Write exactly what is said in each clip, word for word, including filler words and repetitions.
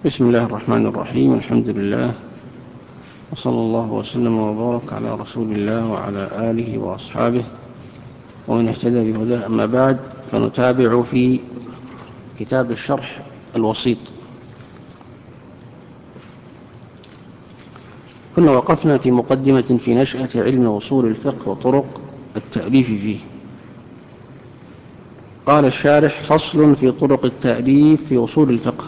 بسم الله الرحمن الرحيم. الحمد لله، وصلى الله وسلم وبارك على رسول الله وعلى آله وأصحابه ومن اهتدى بهداه. أما بعد، فنتابع في كتاب الشرح الوسيط. كنا وقفنا في مقدمة في نشأة علم أصول الفقه وطرق التأليف فيه. قال الشارح: فصل في طرق التأليف في أصول الفقه.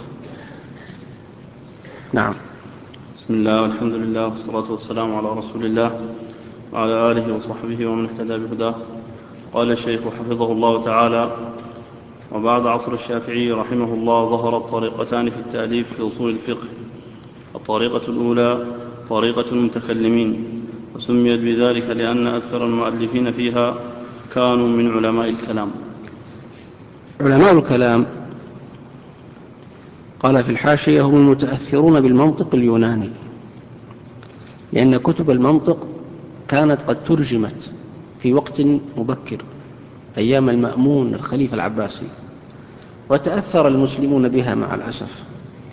نعم. بسم الله والحمد لله والصلاة والسلام على رسول الله وعلى آله وصحبه ومن اهتدى بهداه. قال الشيخ حفظه الله تعالى: وبعد عصر الشافعي رحمه الله ظهرت طريقتان في التأليف في أصول الفقه. الطريقة الأولى طريقة المتكلمين، وسميت بذلك لأن أكثر المؤلفين فيها كانوا من علماء الكلام. علماء الكلام، قال في الحاشية، هم المتأثرون بالمنطق اليوناني، لأن كتب المنطق كانت قد ترجمت في وقت مبكر أيام المأمون الخليفة العباسي، وتأثر المسلمون بها مع الأسف،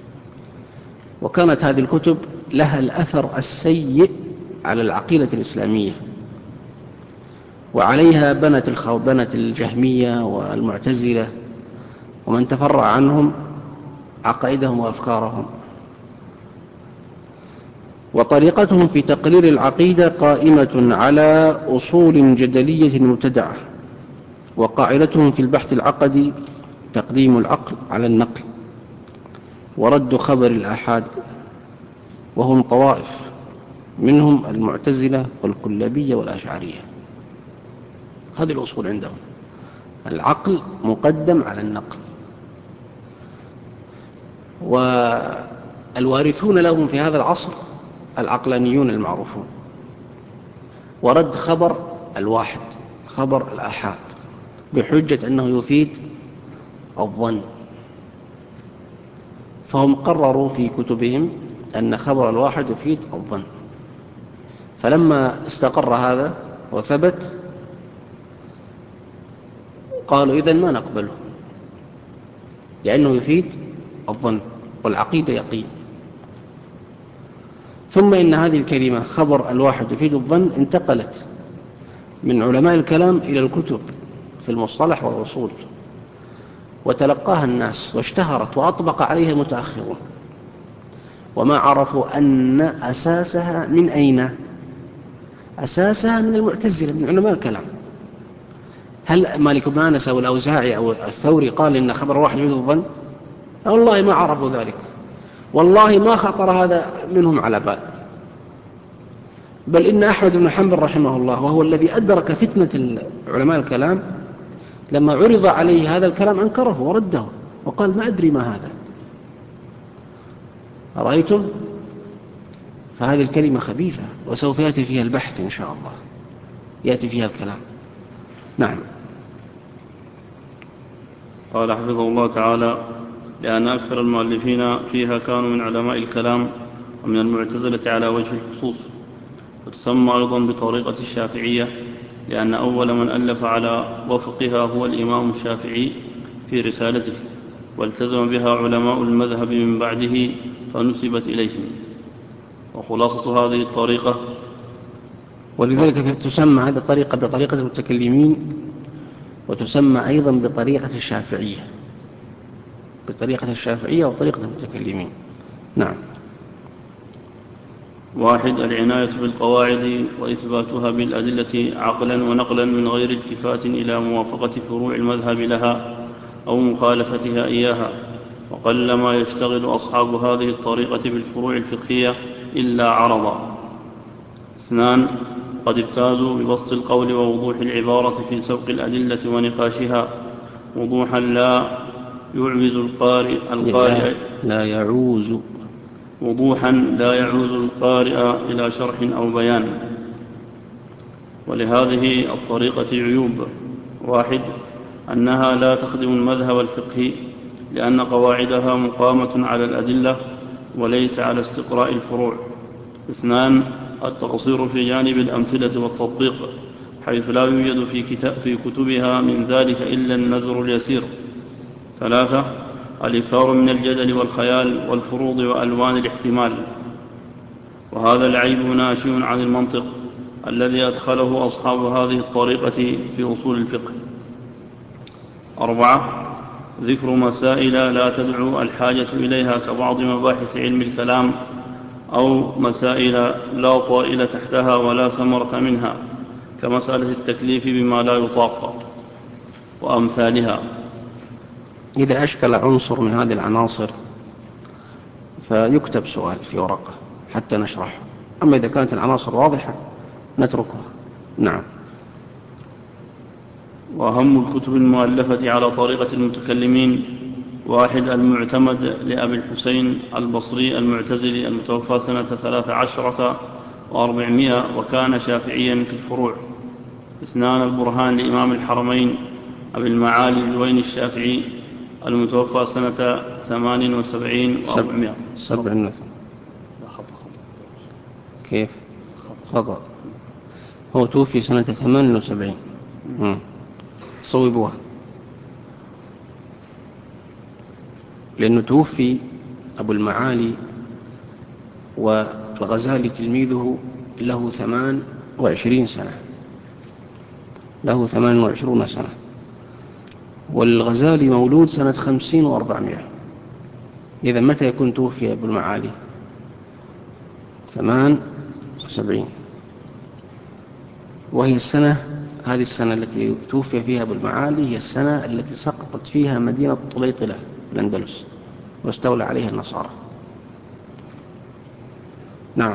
وكانت هذه الكتب لها الأثر السيء على العقيدة الإسلامية، وعليها بنت الخوبنة الجهمية والمعتزلة ومن تفرع عنهم عقائدهم وأفكارهم. وطريقتهم في تقرير العقيدة قائمة على أصول جدلية مبتدعة، وقاعدتهم في البحث العقدي تقديم العقل على النقل ورد خبر الآحاد، وهم طوائف، منهم المعتزلة والكلابية والأشعرية. هذه الأصول عندهم: العقل مقدم على النقل، والوارثون لهم في هذا العصر العقلانيون المعروفون، ورد خبر الواحد، خبر الآحاد، بحجة أنه يفيد الظن. فهم قرروا في كتبهم أن خبر الواحد يفيد الظن، فلما استقر هذا وثبت قالوا: إذن ما نقبله، لأنه يفيد الظن والعقيدة يقين. ثم إن هذه الكلمة خبر الواحد يفيد الظن انتقلت من علماء الكلام إلى الكتب في المصطلح والأصول، وتلقاها الناس واشتهرت وأطبق عليها المتأخرون، وما عرفوا أن أساسها من أين؟ أساسها من المعتزلة، من علماء الكلام. هل مالك بن أنس أو الأوزاعي أو الثوري قال إن خبر واحد يفيد الظن؟ والله ما عرفوا ذلك، والله ما خطر هذا منهم على بال. بل إن أحمد بن حنبل رحمه الله، وهو الذي أدرك فتنة علماء الكلام، لما عرض عليه هذا الكلام أنكره ورده وقال: ما أدري ما هذا. أرأيتم؟ فهذه الكلمة خبيثة، وسوف يأتي فيها البحث إن شاء الله، يأتي فيها الكلام. نعم. قال حفظه الله تعالى: لأن أكثر المؤلفين فيها كانوا من علماء الكلام ومن المعتزلة على وجه الخصوص. وتسمى أيضا بطريقة الشافعية لأن أول من ألف على وفقها هو الإمام الشافعي في رسالته، والتزم بها علماء المذهب من بعده فنسبت إليهم. وخلاصة هذه الطريقة، ولذلك تسمى هذه الطريقة بطريقة المتكلمين، وتسمى أيضا بطريقة الشافعية، بطريقة الشافعية وطريقة المتكلمين. نعم. واحد: العناية بالقواعد وإثباتها بالأدلة عقلا ونقلا من غير التفات إلى موافقة فروع المذهب لها أو مخالفتها إياها، وقلما يشتغل أصحاب هذه الطريقة بالفروع الفقهية إلا عرضا. اثنان: قد ابتازوا ببسط القول ووضوح العبارة في سوق الأدلة ونقاشها وضوحا لا يعوز القارئ, القارئ لا يعوز وضوحا لا يعوز القارئ إلى شرح أو بيان. ولهذه الطريقة عيوب: واحد: أنها لا تخدم المذهب الفقهي، لأن قواعدها مقامة على الأدلة وليس على استقراء الفروع. اثنان: التقصير في جانب الأمثلة والتطبيق، حيث لا يوجد في, في كتبها من ذلك إلا النزر اليسير. ثلاثة: الإكثار من الجدل والخيال والفروض وألوان الاحتمال، وهذا العيب ناشئ عن المنطق الذي أدخله أصحاب هذه الطريقة في أصول الفقه. أربعة: ذكر مسائل لا تدعو الحاجة إليها كبعض مباحث علم الكلام، أو مسائل لا طائل تحتها ولا ثمرة منها، كمسألة التكليف بما لا يطاق وأمثالها. إذا أشكل عنصر من هذه العناصر فيكتب سؤال في ورقة حتى نشرحه، أما إذا كانت العناصر واضحة نتركها. نعم. وأهم الكتب المؤلفة على طريقة المتكلمين: واحد: المعتمد لأبي الحسين البصري المعتزلي المتوفى سنة ثلاث عشرة وأربعمائة وكان شافعيا في الفروع. اثنان: البرهان لإمام الحرمين أبي المعالي الجويني الشافعي المتوفى سنة ثمان وسبعين وأربعمائة. سبعين. كيف؟ خطأ. هو توفي سنة ثمان وسبعين. صوبوها، لأنه توفي أبو المعالي والغزالي تلميذه له ثمان وعشرين سنة، له ثمان وعشرون سنة، والغزالي مولود سنة خمسين وأربعمائة. إذا متى يكون توفي أبو المعالي؟ ثمان وسبعين، وهي السنة، هذه السنة التي توفي فيها أبو المعالي هي السنة التي سقطت فيها مدينة طليطلة في الأندلس واستولى عليها النصارى. نعم.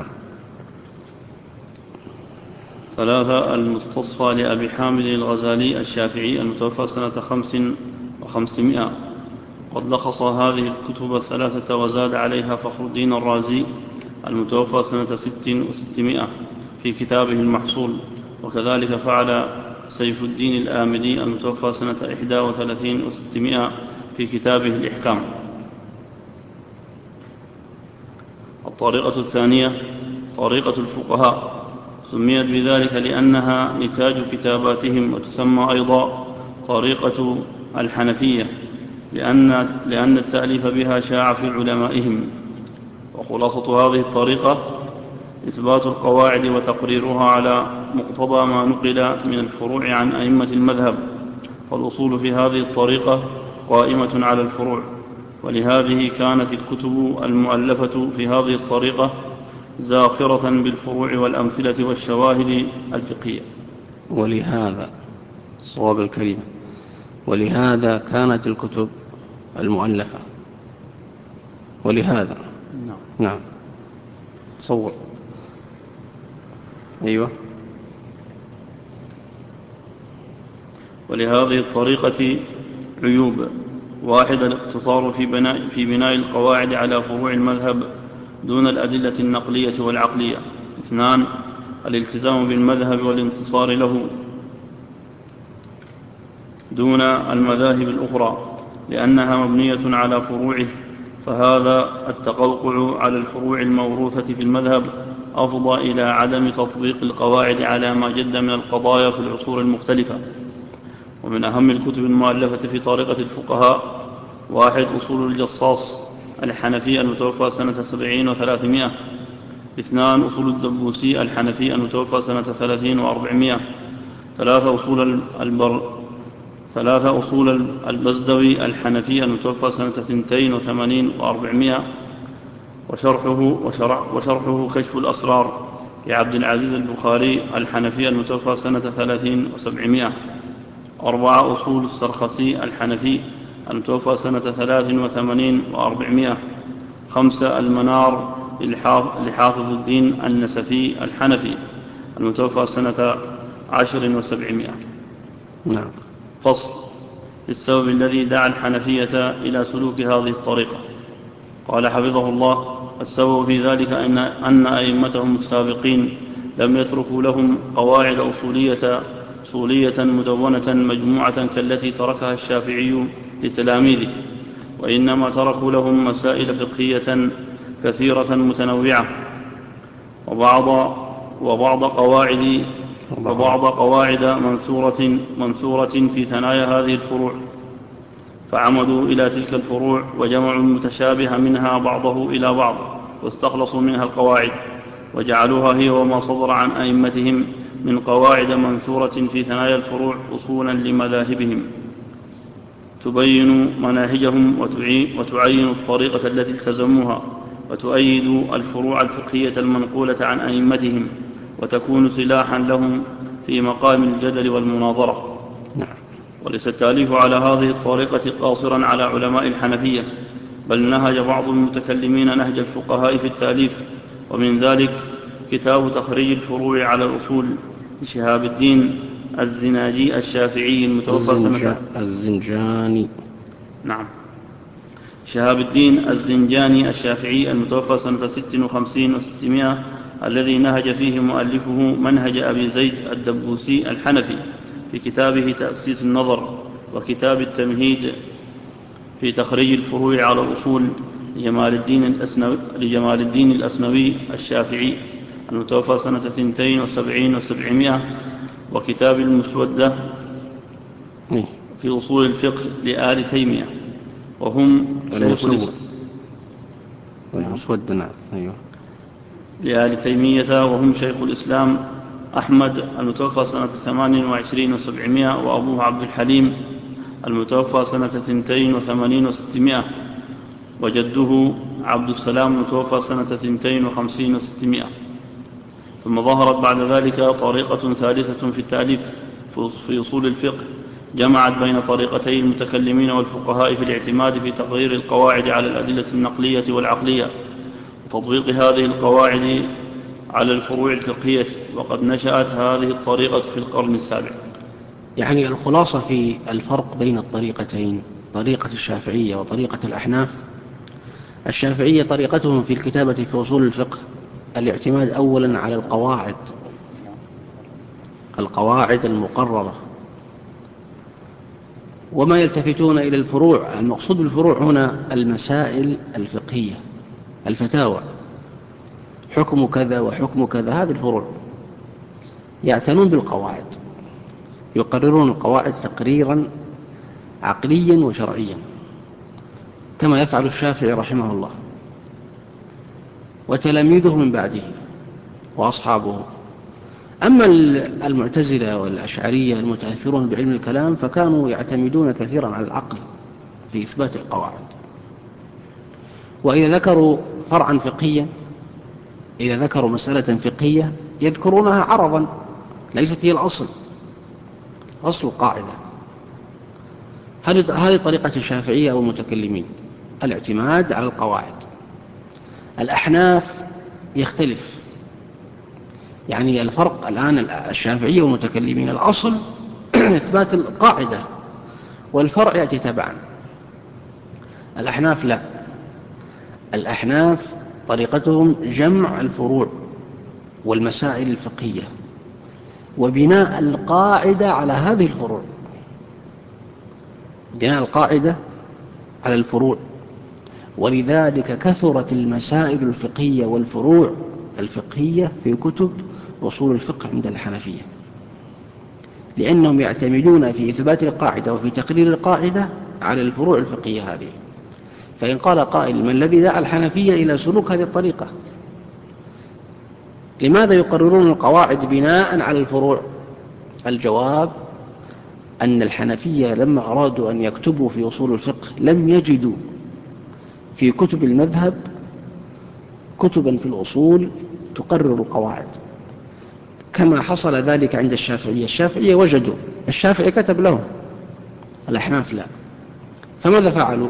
ثلاثة: المستصفى لأبي حامد الغزالي الشافعي المتوفى سنة خمس وخمسمائة. قد لخص هذه الكتب الثلاثة وزاد عليها فخر الدين الرازي المتوفى سنة ست وستمائة في كتابه المحصول، وكذلك فعل سيف الدين الآمدي المتوفى سنة إحدى وثلاثين وستمائة في كتابه الإحكام. الطريقة الثانية طريقة الفقهاء، سميت بذلك لأنها نتاج كتاباتهم، وتسمى أيضا طريقة الحنفية لأن, لأن التأليف بها شاع في علمائهم. وخلاصة هذه الطريقة إثبات القواعد وتقريرها على مقتضى ما نقل من الفروع عن أئمة المذهب، فالأصول في هذه الطريقة قائمة على الفروع، ولهذه كانت الكتب المؤلفة في هذه الطريقة زاخرة بالفروع والأمثلة والشواهد الفقهية. ولهذا صواب الكلمة، ولهذا كانت الكتب المؤلفة، ولهذا. نعم. نعم. تصور. أيوة. ولهذه الطريقة عيوب: واحد: الاقتصار في بناء, في بناء القواعد على فروع المذهب دون الأدلة النقلية والعقلية. اثنان: الالتزام بالمذهب والانتصار له دون المذاهب الأخرى لأنها مبنية على فروعه، فهذا التقوقع على الفروع الموروثة في المذهب أفضى إلى عدم تطبيق القواعد على ما جد من القضايا في العصور المختلفة. ومن أهم الكتب المؤلفة في طريقة الفقهاء: واحد: أصول الجصاص الحنفي المتوفى سنة سبعين وثلاثمائة. اثنان: أصول الدبوسي الحنفي المتوفى سنة ثلاثين وأربعمائة. ثلاثة: أصول البر ثلاثة أصول البزدوي الحنفي المتوفى سنة ثنتين وثمانين وأربعمائة، وشرحه, وشرح وشرحه كشف الأسرار لعبد العزيز البخاري الحنفي المتوفى سنة ثلاثين وسبعمائة. أربعة: أصول السرخسي الحنفي المتوفى سنة ثلاث وثمانين وأربعمائة. خمسة: المنار لحافظ الدين النسفي الحنفي المتوفى سنة عشر وسبعمائة. نعم. فصل: السبب الذي دعا الحنفية إلى سلوك هذه الطريقة. قال حفظه الله: السبب في ذلك أن, أن أئمتهم السابقين لم يتركوا لهم قواعد أصولية, أصولية مدونة مجموعة كالتي تركها الشافعي لتلاميذه، وإنما تركوا لهم مسائل فقهية كثيرة متنوعة وبعض, وبعض قواعد وبعض قواعد منثورة, منثورة في ثنايا هذه الفروع. فعمدوا إلى تلك الفروع وجمعوا المتشابه منها بعضه إلى بعض واستخلصوا منها القواعد وجعلوها هي وما صدر عن أئمتهم من قواعد منثورة في ثنايا الفروع أصولا لمذاهبهم تبين مناهجهم وتعين الطريقة التي التزموها وتؤيد الفروع الفقهية المنقولة عن أئمتهم وتكون سلاحا لهم في مقام الجدل والمناظرة. وليس التأليف على هذه الطريقة قاصرا على علماء الحنفية، بل نهج بعض المتكلمين نهج الفقهاء في التأليف، ومن ذلك كتاب تخريج الفروع على الأصول لشهاب الدين الزناجي الشافعي المتوفى سنة الزنجاني نعم شهاب الدين الزنجاني الشافعي المتوفى سنة ست وخمسين وستمائة، الذي نهج فيه مؤلفه منهج أبي زيد الدبوسي الحنفي في كتابه تأسيس النظر، وكتاب التمهيد في تخريج الفروع على الأصول لجمال الدين الأسنوي, لجمال الدين الأسنوي الشافعي المتوفى سنة اثنتين وسبعين وسبعمائة، وكتاب المسودة في أصول الفقه لآل تيمية وهم شيخ المسودة أيوه لآل تيمية وهم شيخ الإسلام أحمد المتوفى سنة ثمان وعشرين وسبعمائة، وأبوه عبد الحليم المتوفى سنة اثنتين وثمانين وستمائة، وجده عبد السلام المتوفى سنة اثنتين وخمسين وستمائة. ثم ظهرت بعد ذلك طريقة ثالثة في التأليف في أصول الفقه جمعت بين طريقتي المتكلمين والفقهاء في الاعتماد في تقرير القواعد على الأدلة النقلية والعقلية وتطبيق هذه القواعد على الفروع الفقهية، وقد نشأت هذه الطريقة في القرن السابع. يعني الخلاصة في الفرق بين الطريقتين، طريقة الشافعية وطريقة الأحناف: الشافعية طريقتهم في الكتابة في أصول الفقه الاعتماد أولا على القواعد القواعد المقررة، وما يلتفتون إلى الفروع. المقصود بالفروع هنا المسائل الفقهية، الفتاوى، حكم كذا وحكم كذا، هذه الفروع. يعتنون بالقواعد، يقررون القواعد تقريرا عقليا وشرعيا كما يفعل الشافعي رحمه الله وتلاميذه من بعده وأصحابه. أما المعتزلة والأشعرية المتأثرون بعلم الكلام فكانوا يعتمدون كثيرا على العقل في إثبات القواعد، وإذا ذكروا فرعا فقهيا، إذا ذكروا مسألة فقهية يذكرونها عرضا، ليست هي الأصل، أصل القاعدة. هذه طريقة الشافعية أو المتكلمين، الاعتماد على القواعد. الأحناف يختلف، يعني الفرق الآن الشافعية والمتكلمين الأصل إثبات القاعدة والفرع يأتي تبعا. الأحناف لا، الأحناف طريقتهم جمع الفروع والمسائل الفقهية وبناء القاعدة على هذه الفروع، بناء القاعدة على الفروع. ولذلك كثرت المسائل الفقهية والفروع الفقهية في كتب أصول الفقه عند الحنفية، لأنهم يعتمدون في إثبات القاعدة وفي تقرير القاعدة على الفروع الفقهية هذه. فإن قال قائل: ما الذي دعا الحنفية إلى سلوك هذه الطريقة؟ لماذا يقررون القواعد بناء على الفروع؟ الجواب أن الحنفية لما أرادوا أن يكتبوا في أصول الفقه لم يجدوا في كتب المذهب كتبا في الأصول تقرر القواعد كما حصل ذلك عند الشافعية. الشافعية وجدوا، الشافعي كتب لهم، الأحناف لا. فماذا فعلوا؟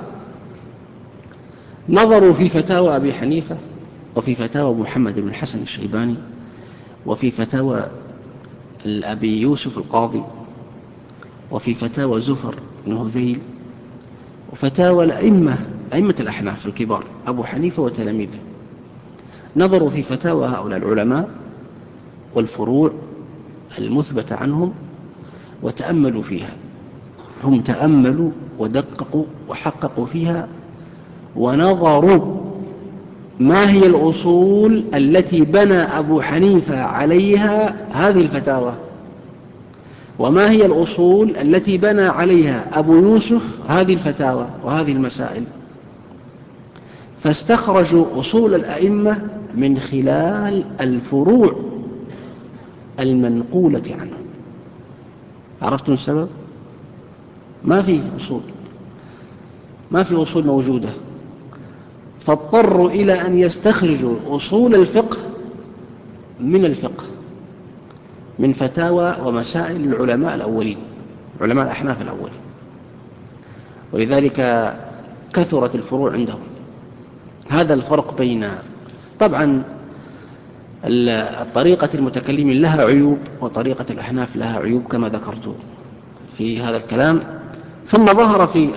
نظروا في فتاوى أبي حنيفة، وفي فتاوى محمد بن الحسن الشيباني، وفي فتاوى أبي يوسف القاضي، وفي فتاوى زفر بن هذيل، وفتاوى الأئمة أئمة الأحناف الكبار أبو حنيفة وتلاميذه. نظروا في فتاوى هؤلاء العلماء والفروع المثبتة عنهم وتأملوا فيها. هم تأملوا ودققوا وحققوا فيها ونظروا ما هي الأصول التي بنى أبو حنيفة عليها هذه الفتاوى، وما هي الأصول التي بنى عليها أبو يوسف هذه الفتاوى وهذه المسائل، فاستخرجوا أصول الأئمة من خلال الفروع المنقولة عنه. عرفتم السبب؟ ما في أصول، ما في أصول موجودة، فاضطروا إلى أن يستخرجوا أصول الفقه من الفقه، من فتاوى ومسائل العلماء الأولين، علماء الأحناف الأولين، ولذلك كثرت الفروع عندهم. هذا الفرق بين، طبعا الطريقة المتكلمين لها عيوب وطريقة الأحناف لها عيوب كما ذكرت في هذا الكلام. ثم ظهر في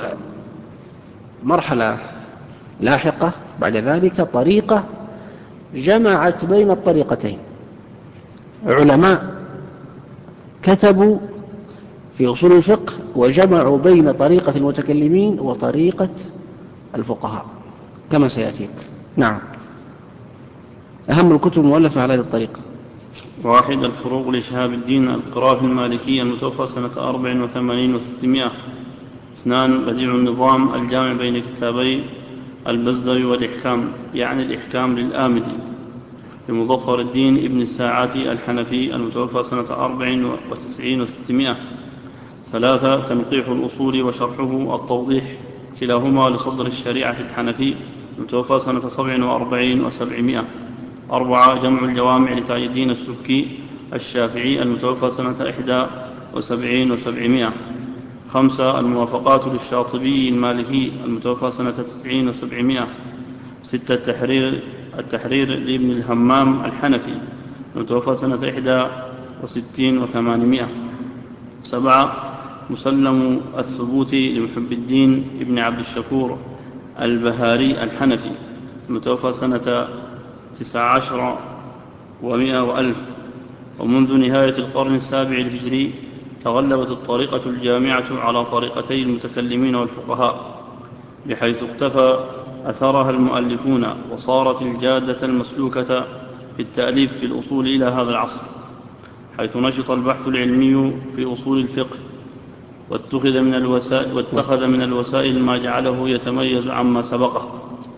مرحلة لاحقة بعد ذلك طريقة جمعت بين الطريقتين، علماء كتبوا في أصول الفقه وجمعوا بين طريقة المتكلمين وطريقة الفقهاء كما سيأتيك. نعم. أهم الكتب المؤلفة على هذه الطريقة: واحد، الفروق لشهاب الدين القرافي المالكي المتوفى سنة أربع وثمانين وستمائة. اثنان، بديع النظام الجامع بين كتابي البزدوي والإحكام، يعني الإحكام للآمدي لمظفر الدين ابن الساعاتي الحنفي المتوفى سنة أربع وتسعين وستمائة. ثلاثة، تنقيح الأصول وشرحه التوضيح، كلاهما لصدر الشريعة الحنفي المتوفى سنة سبع وأربعين وسبعمائة. أربعة، جمع الجوامع لتاج الدين السبكي الشافعي المتوفى سنة إحدى وسبعين وسبعمائة. خمسة، الموافقات للشاطبي المالكي المتوفى سنة تسعين وسبعمائة. ستة، التحرير, التحرير لابن الهمام الحنفي المتوفى سنة إحدى وستين وثمانمائة. سبعة، مسلم الثبوت لمحب الدين ابن عبد الشكور البهاري الحنفي المتوفى سنة تسع عشر ومائة وألف. ومنذ نهاية القرن السابع الهجري تغلبت الطريقة الجامعة على طريقتي المتكلمين والفقهاء، بحيث اقتفى أثرها المؤلفون، وصارت الجادة المسلوكة في التأليف في الأصول إلى هذا العصر، حيث نشط البحث العلمي في أصول الفقه، واتخذ من الوسائل, واتخذ من الوسائل ما جعله يتميز عما سبقه.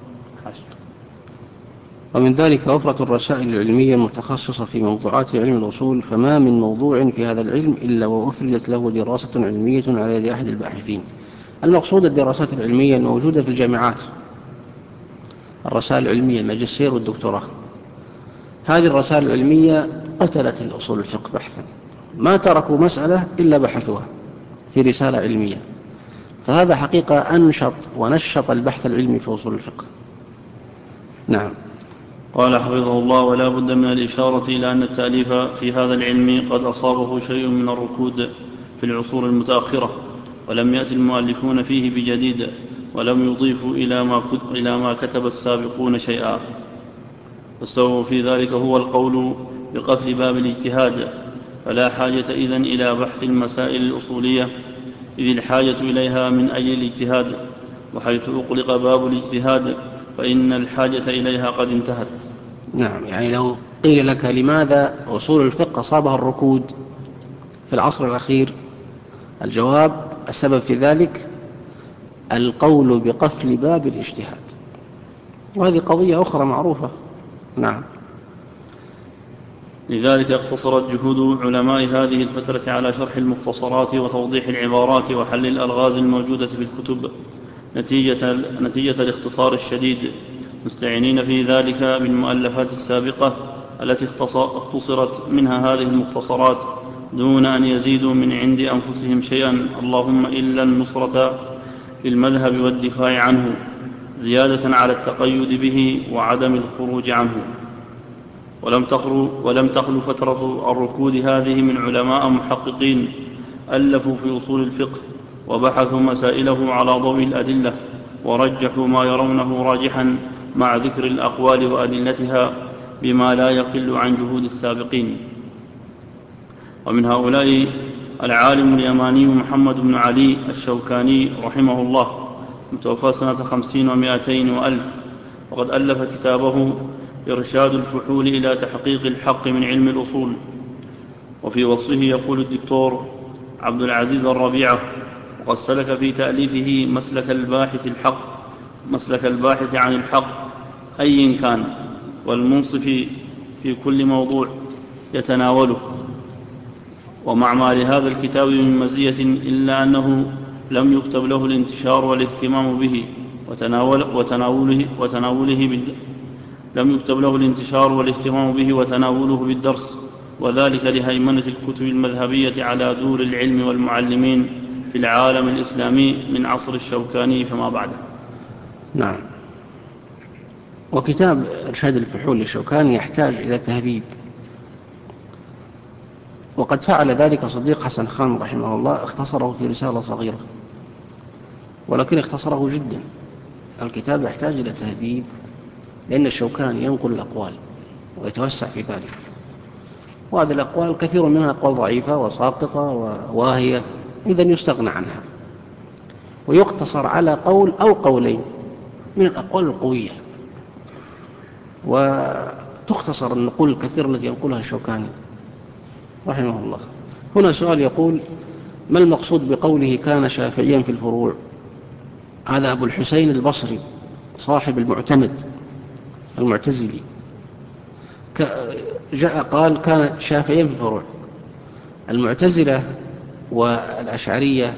ومن ذلك وفرة الرسائل العلمية المتخصصة في موضوعات علم الأصول، فما من موضوع في هذا العلم إلا وأفردت له دراسة علمية على يد أحد الباحثين. المقصود الدراسات العلمية الموجودة في الجامعات، الرسائل العلمية، الماجستير والدكتوراه. هذه الرسائل العلمية قتلت الأصول الفقه بحثا، ما تركوا مسألة إلا بحثوها في رسالة علمية، فهذا حقيقة أنشط ونشط البحث العلمي في أصول الفقه. نعم. قال حفظه الله: ولا بد من الإشارة إلى أن التأليف في هذا العلم قد أصابه شيء من الركود في العصور المتأخرة، ولم يأتي المؤلفون فيه بجديد، ولم يضيفوا إلى ما, إلى ما كتب السابقون شيئا. والسبب في ذلك هو القول بقفل باب الاجتهاد، فلا حاجة إذن إلى بحث المسائل الأصولية، إذ الحاجة إليها من أجل الاجتهاد، وحيث أغلق باب الاجتهاد فإن الحاجة إليها قد انتهت. نعم، يعني لو قيل لك لماذا أصول الفقه أصابها الركود في العصر الأخير، الجواب: السبب في ذلك القول بقفل باب الاجتهاد، وهذه قضية أخرى معروفة. نعم. لذلك اقتصرت جهود علماء هذه الفترة على شرح المختصرات وتوضيح العبارات وحل الألغاز الموجودة في الكتب نتيجة, نتيجة الاختصار الشديد، مستعينين في ذلك بالمؤلفات السابقة التي اختصرت منها هذه المختصرات دون أن يزيدوا من عند أنفسهم شيئا، اللهم إلا النصرة للمذهب والدفاع عنه، زيادة على التقيد به وعدم الخروج عنه. ولم تخلو, ولم تخلو فترة الركود هذه من علماء محققين ألفوا في أصول الفقه وبحثوا مسائله على ضوء الأدلة، ورجحوا ما يرونه راجحا مع ذكر الأقوال وأدلتها بما لا يقل عن جهود السابقين. ومن هؤلاء العالم اليماني محمد بن علي الشوكاني رحمه الله، متوفى سنة خمسين ومائتين وألف، وقد ألف كتابه إرشاد الفحول إلى تحقيق الحق من علم الأصول. وفي وصفه يقول الدكتور: عبد العزيز الربيعة، وقد سلك في تأليفه مسلك الباحث الحق مسلك الباحث عن الحق أي كان، والمنصف في كل موضوع يتناوله. ومع ما لهذا الكتاب من مزية إلا أنه لم يكتب له الانتشار والاهتمام به وتناول وتناوله, وتناوله بالد... لم يكتب له الانتشار والاهتمام به وتناوله بالدرس، وذلك لهيمنة الكتب المذهبية على دور العلم والمعلمين في العالم الإسلامي من عصر الشوكاني فما بعده. نعم. وكتاب إرشاد الفحول للشوكاني يحتاج إلى تهذيب، وقد فعل ذلك صديق حسن خان رحمه الله، اختصره في رسالة صغيرة، ولكن اختصره جدا. الكتاب يحتاج إلى تهذيب، لأن الشوكاني ينقل الأقوال ويتوسع في ذلك، وهذه الأقوال كثير منها أقوال ضعيفة وساقطة وواهية، إذن يستغنى عنها ويقتصر على قول أو قولين من الأقوال القوية، وتختصر النقول الكثير التي ينقلها الشوكاني رحمه الله. هنا سؤال يقول: ما المقصود بقوله كان شافعيا في الفروع؟ هذا أبو الحسين البصري صاحب المعتمد المعتزلي جاء قال كان شافعيا في الفروع. المعتزلة والأشعرية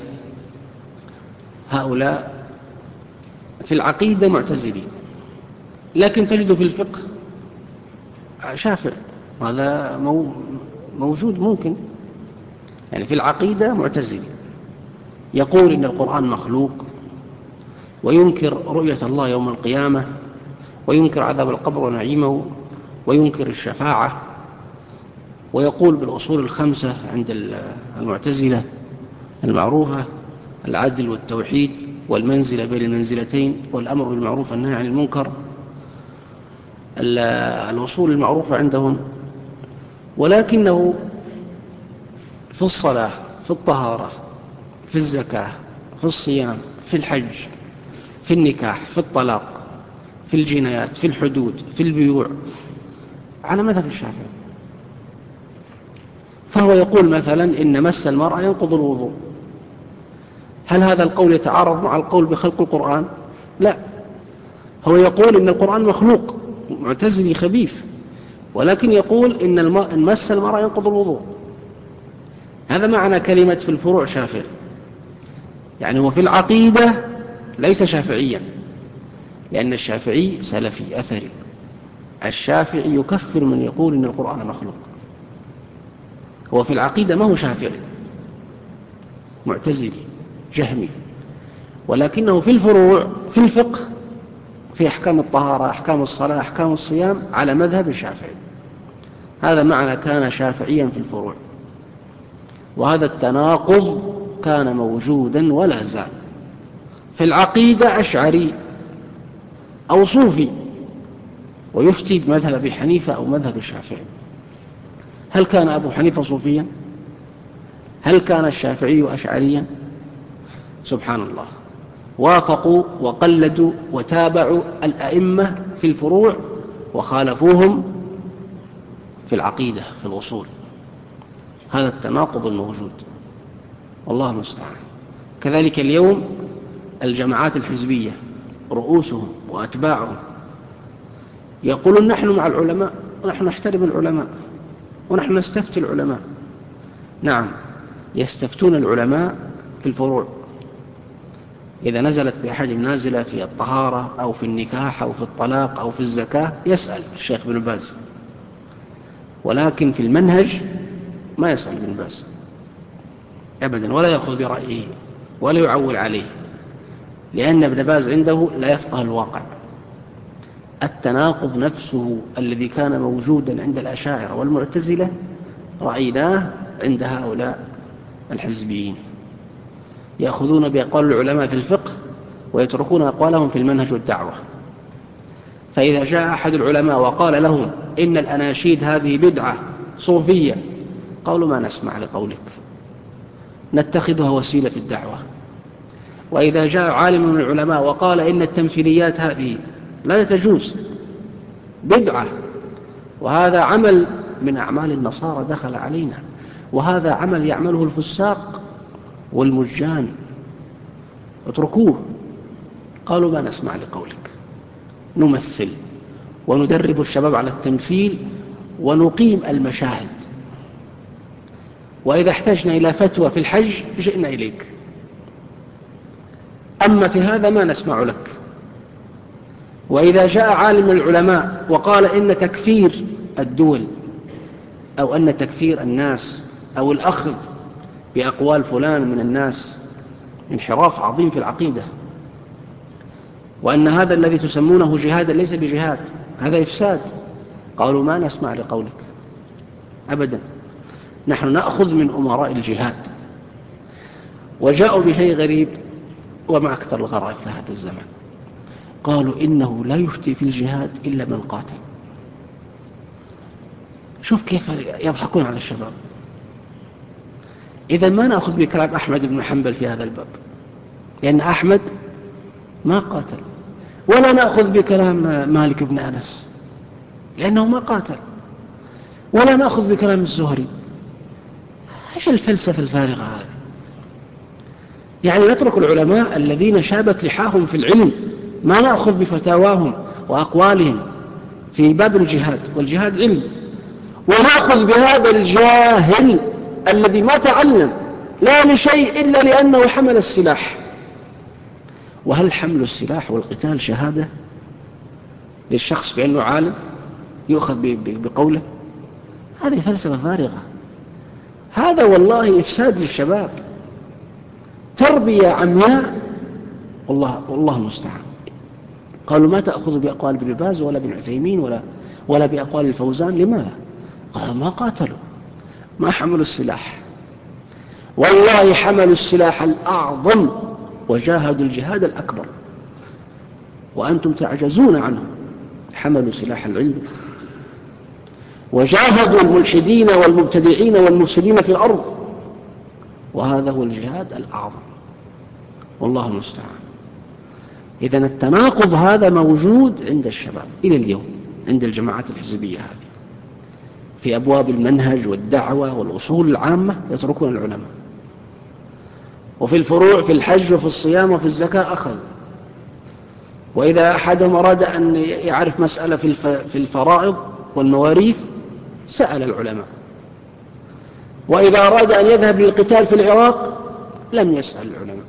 هؤلاء في العقيدة معتزلين، لكن تجد في الفقه شافع، هذا موجود ممكن. يعني في العقيدة معتزلي يقول إن القرآن مخلوق، وينكر رؤية الله يوم القيامة، وينكر عذاب القبر ونعيمه، وينكر الشفاعة، ويقول بالأصول الخمسة عند المعتزلة المعروفة: العدل والتوحيد والمنزلة بين المنزلتين والأمر بالمعروف والنهي عن المنكر، الأصول المعروفة عندهم. ولكنه في الصلاة، في الطهارة، في الزكاة، في الصيام، في الحج، في النكاح، في الطلاق، في الجنايات، في الحدود، في البيوع، على مذهب الشافعي. فهو يقول مثلا إن مس المرأة ينقض الوضوء. هل هذا القول يتعارض مع القول بخلق القرآن؟ لا، هو يقول إن القرآن مخلوق، معتزلي خبيث، ولكن يقول إن مس المرأة ينقض الوضوء. هذا معنى كلمة في الفروع شافعي، يعني هو في العقيدة ليس شافعيا، لأن الشافعي سلفي أثري. الشافعي يكفر من يقول إن القرآن مخلوق. هو في العقيدة ما هو شافعي، معتزلي جهمي، ولكنه في الفروع، في الفقه، في أحكام الطهارة، أحكام الصلاة، أحكام الصيام، على مذهب الشافعي. هذا معنى كان شافعيا في الفروع. وهذا التناقض كان موجودا ولا زال. في العقيدة أشعري أو صوفي، ويفتي بمذهب أبي حنيفة أو مذهب الشافعي. هل كان أبو حنيفة صوفيا؟ هل كان الشافعي أشعريا؟ سبحان الله. وافقوا وقلدوا وتابعوا الأئمة في الفروع، وخالفوهم في العقيدة، في الأصول. هذا التناقض الموجود، والله المستعان. كذلك اليوم الجماعات الحزبية رؤوسهم وأتباعهم يقولون نحن مع العلماء، ونحن نحترم العلماء، ونحن نستفتي العلماء. نعم، يستفتون العلماء في الفروع. إذا نزلت بأحد نازلة في الطهارة أو في النكاح أو في الطلاق أو في الزكاة يسأل الشيخ بن باز، ولكن في المنهج ما يسأل بن باز أبدا، ولا يأخذ برأيه ولا يعول عليه، لأن ابن باز عنده لا يفقه الواقع. التناقض نفسه الذي كان موجودا عند الأشاعرة والمعتزلة رأيناه عند هؤلاء الحزبيين، يأخذون بأقوال العلماء في الفقه ويتركون أقوالهم في المنهج والدعوة. فإذا جاء أحد العلماء وقال لهم إن الأناشيد هذه بدعة صوفية، قالوا ما نسمع لقولك، نتخذها وسيلة في الدعوة. وإذا جاء عالم من العلماء وقال إن التمثيليات هذه لا تجوز، بدعة، وهذا عمل من أعمال النصارى دخل علينا، وهذا عمل يعمله الفساق والمجان، اتركوه. قالوا ما نسمع لقولك، نمثل وندرب الشباب على التمثيل ونقيم المشاهد، وإذا احتجنا إلى فتوى في الحج جئنا إليك، أما في هذا ما نسمع لك. وإذا جاء عالم العلماء وقال إن تكفير الدول أو أن تكفير الناس أو الأخذ بأقوال فلان من الناس انحراف عظيم في العقيدة، وأن هذا الذي تسمونه جهادا ليس بجهاد، هذا إفساد، قالوا ما نسمع لقولك أبدا، نحن نأخذ من أمراء الجهاد. وجاءوا بشيء غريب وما أكثر الغرائب في هذا الزمن، قالوا إنه لا يفتي في الجهاد إلا من قاتل. شوف كيف يضحكون على الشباب. إذا ما نأخذ بكلام أحمد بن حنبل في هذا الباب، لأن أحمد ما قاتل، ولا نأخذ بكلام مالك بن أنس لأنه ما قاتل، ولا نأخذ بكلام الزهري. إيش الفلسفة الفارغة هذه؟ يعني نترك العلماء الذين شابت لحاهم في العلم، ما نأخذ بفتاواهم وأقوالهم في باب الجهاد، والجهاد علم، ونأخذ بهذا الجاهل الذي ما تعلم لا لشيء إلا لأنه حمل السلاح. وهل حمل السلاح والقتال شهادة للشخص بأنه عالم يؤخذ بقوله؟ هذه فلسفة فارغة، هذا والله إفساد للشباب، تربية عمياء، والله والله المستعان. قالوا ما تأخذ بأقوال ابن باز ولا ابن عثيمين ولا ولا بأقوال الفوزان، لماذا؟ قالوا ما قاتلوا، ما حملوا السلاح، والله حملوا السلاح الأعظم وجاهدوا الجهاد الأكبر، وأنتم تعجزون عنه. حملوا سلاح العلم وجاهدوا الملحدين والمبتدعين والمفسدين في الأرض، وهذا هو الجهاد الأعظم، والله المستعان. إذن التناقض هذا موجود عند الشباب إلى اليوم، عند الجماعات الحزبية هذه، في أبواب المنهج والدعوة والأصول العامة يتركون العلماء، وفي الفروع في الحج وفي الصيام وفي الزكاة أخذ، وإذا أحدهم أراد أن يعرف مسألة في الفرائض والمواريث سأل العلماء، وإذا أراد أن يذهب للقتال في العراق لم يسأل العلماء.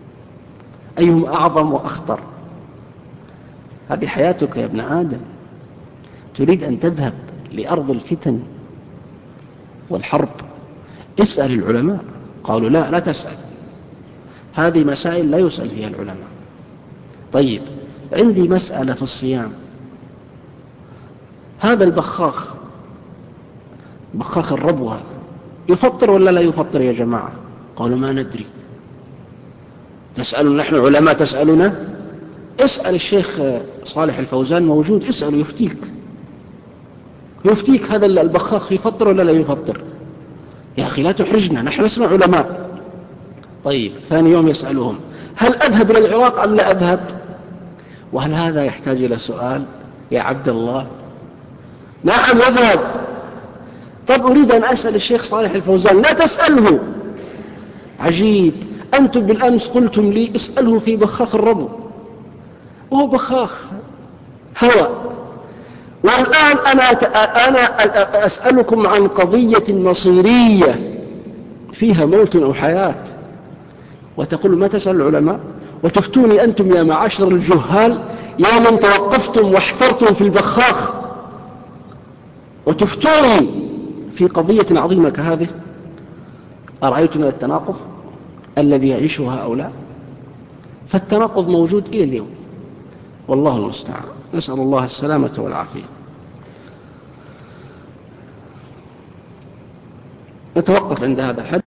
أيهم أعظم وأخطر؟ هذه حياتك يا ابن آدم، تريد أن تذهب لأرض الفتن والحرب، اسأل العلماء. قالوا لا لا تسأل، هذه مسائل لا يسأل فيها العلماء. طيب عندي مسألة في الصيام، هذا البخاخ، بخاخ الربو هذا، يفطر ولا لا يفطر يا جماعة؟ قالوا ما ندري. تسألون نحن علماء تسألنا؟ اسأل الشيخ صالح الفوزان موجود، اسأله يفتيك، يفتيك هذا البخاخ يفطر ولا لا يفطر. يا أخي لا تحرجنا، نحن نسمع علماء. طيب ثاني يوم يسألهم هل أذهب إلى العراق أم لا أذهب؟ وهل هذا يحتاج إلى سؤال يا عبد الله؟ نعم أذهب. طب أريد أن أسأل الشيخ صالح الفوزان، لا تسأله. عجيب، أنتم بالأمس قلتم لي اسأله في بخاخ الربو، وهو بخاخ هواء، والآن أنا أنا أسألكم عن قضية مصيرية فيها موت أو حياة، وتقول ما تسأل العلماء، وتفتوني أنتم يا معاشر الجهال يا من توقفتم واحترتم في البخاخ، وتفتوني في قضية عظيمة كهذه. أرأيتم التناقض الذي يعيشه هؤلاء؟ فالتناقض موجود إلى اليوم، والله المستعان، نسأل الله السلامة والعافية. نتوقف عند هذا الحد.